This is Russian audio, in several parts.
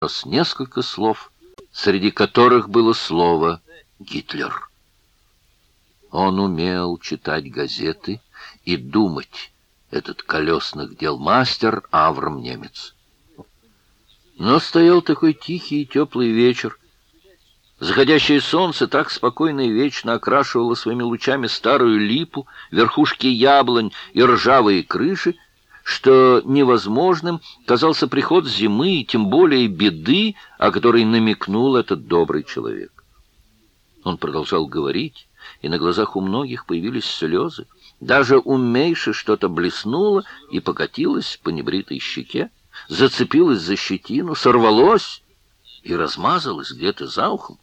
раз несколько слов, среди которых было слово «Гитлер». Он умел читать газеты и думать, этот колесных дел мастер Аврам Немец. Но стоял такой тихий и теплый вечер. Заходящее солнце так спокойно и вечно окрашивало своими лучами старую липу, верхушки яблонь и ржавые крыши, что невозможным казался приход зимы и тем более беды, о которой намекнул этот добрый человек. Он продолжал говорить, и на глазах у многих появились слезы. Даже у Мейши что-то блеснуло и покатилось по небритой щеке, зацепилось за щетину, сорвалось и размазалось где-то за ухом.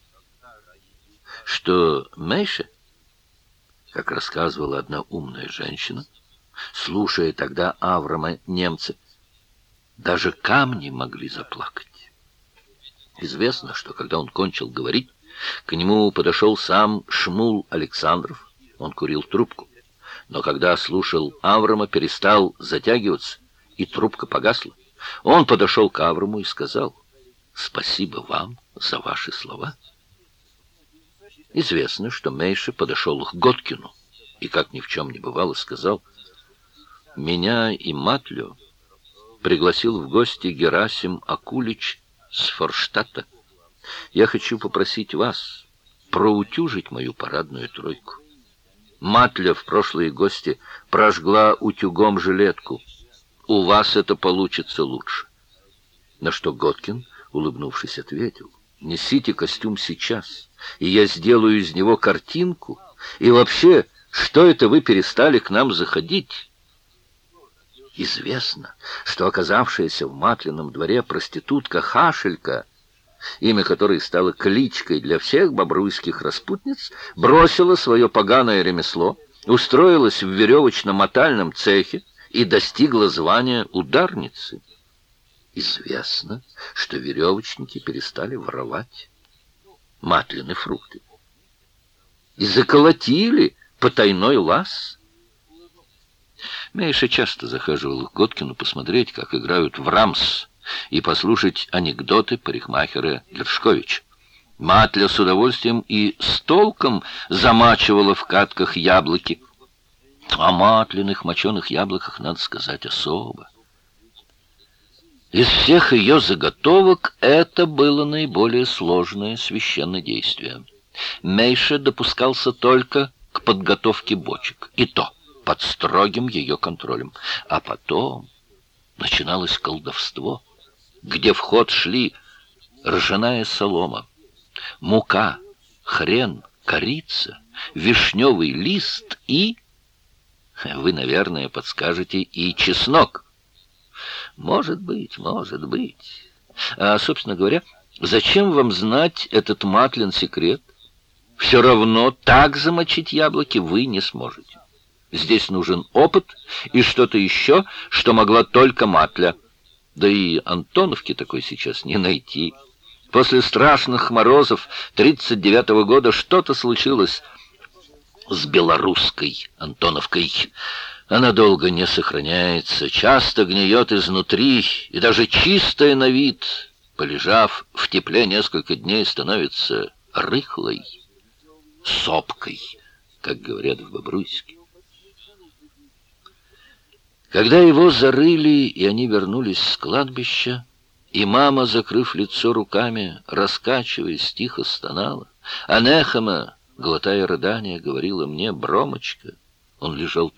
Что Мейша, как рассказывала одна умная женщина, слушая тогда Аврама Немца, даже камни могли заплакать. Известно, что когда он кончил говорить, к нему подошел сам Шмул Александров. Он курил трубку. Но когда слушал Аврама, перестал затягиваться, и трубка погасла. Он подошел к Авраму и сказал: «Спасибо вам за ваши слова». Известно, что Мейша подошел к Готкину и, как ни в чем не бывало, сказал: «Меня и Матлю пригласил в гости Герасим Акулич с Форштадта. Я хочу попросить вас проутюжить мою парадную тройку. Матля в прошлые гости прожгла утюгом жилетку. У вас это получится лучше». На что Готкин, улыбнувшись, ответил: «Несите костюм сейчас, и я сделаю из него картинку. И вообще, что это вы перестали к нам заходить?» Известно, что оказавшаяся в Матлином дворе проститутка Хашелька, имя которой стало кличкой для всех бобруйских распутниц, бросила свое поганое ремесло, устроилась в веревочно-мотальном цехе и достигла звания ударницы. Известно, что веревочники перестали воровать Матлины фрукты и заколотили потайной лаз. Мейша часто захаживал к Готкину посмотреть, как играют в рамс, и послушать анекдоты парикмахера Гершковича. Матля с удовольствием и с толком замачивала в катках яблоки. О Матлиных моченых яблоках надо сказать особо. Из всех ее заготовок это было наиболее сложное священное действие. Мейша допускался только к подготовке бочек, и то под строгим ее контролем. А потом начиналось колдовство, где в ход шли ржаная солома, мука, хрен, корица, вишневый лист и, вы, наверное, подскажете, и чеснок. Может быть, может быть. А, собственно говоря, зачем вам знать этот Матлин секрет? Все равно так замочить яблоки вы не сможете. Здесь нужен опыт и что-то еще, что могла только Матля. Да и Антоновки такой сейчас не найти. После страшных морозов 1939 года что-то случилось с белорусской Антоновкой. Она долго не сохраняется, часто гниет изнутри, и даже чистая на вид, полежав в тепле несколько дней, становится рыхлой, сопкой, как говорят в Бобруйске. Когда его зарыли, и они вернулись с кладбища, и мама, закрыв лицо руками, раскачиваясь, тихо стонала, а Нехема, глотая рыдания, говорила мне: «Бромочка». Он лежал